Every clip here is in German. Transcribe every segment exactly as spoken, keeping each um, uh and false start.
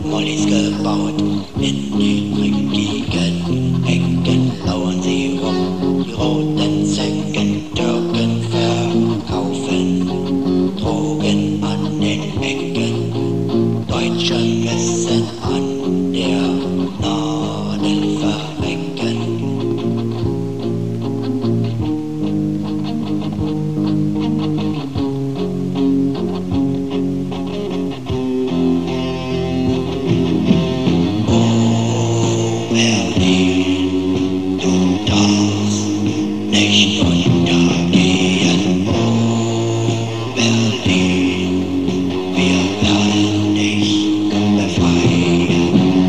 Mollys gebaut. In den richtigen Ecken lauern sie rum. Die roten Zecken, Türken verkaufen Drogen an den Ecken. Deutsche müssen an der Nadel verrecken. Berlin, du darfst nicht untergehen. Oh, Berlin, wir werden dich befreien.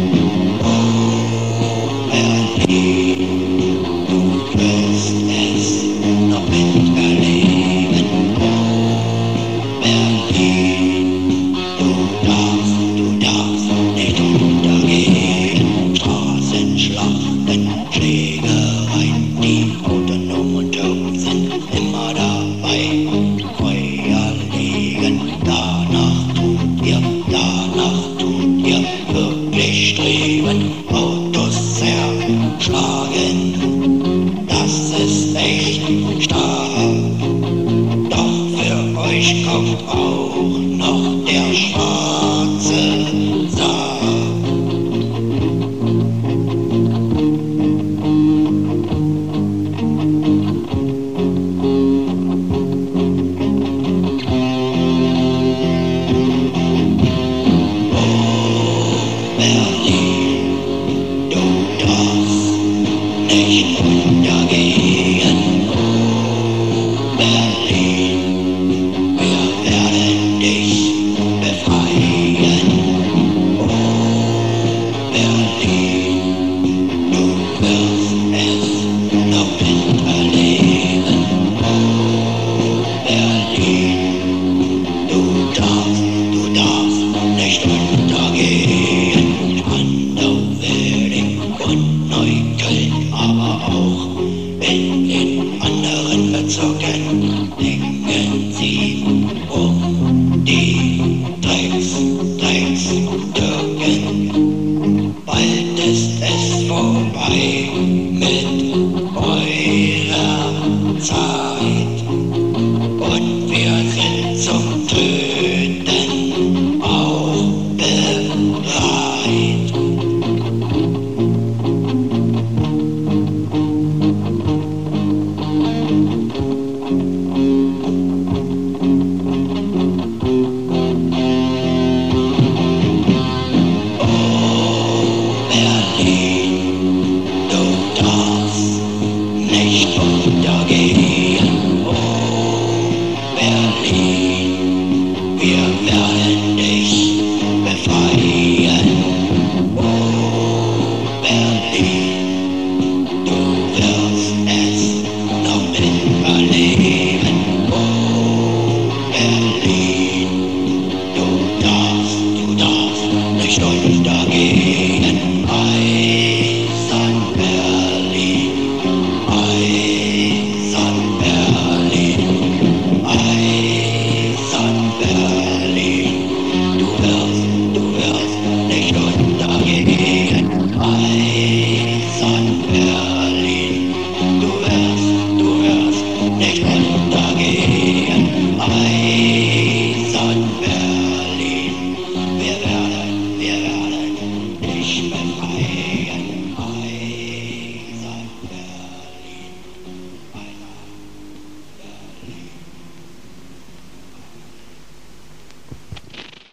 Oh, Berlin, du wirst es noch miterleben. Oh, Berlin, du darfst, du darfst nicht untergehen. Straßenschlachten, Schlägereien, die autonomen Türken sind immer dabei. Feuer legen, danach tut ihr, danach tut ihr wirklich streben. Autos zerschlagen, das ist echt stark. Doch für euch kommt auch noch der schwarze Sarg. Berlin, du darfst nicht untergehen. Oh, Berlin, wir werden dich befreien. Oh, Berlin, du wirst es noch miterleben. Oh, Berlin, du darfst, du darfst nicht untergehen. Anderwering und Neukölln, aber auch in den anderen Bezirken denken sie um die Drecks, Drecks, Türken. Bald ist es vorbei mit eurer Zeit und wir sind zum Töten auch bereit. Berlin, du darfst nicht untergehen. Oh, Berlin, wir werden dich befreien. Oh, Berlin, du wirst es noch miterleben. Oh, Berlin, du darfst, du darfst nicht untergehen.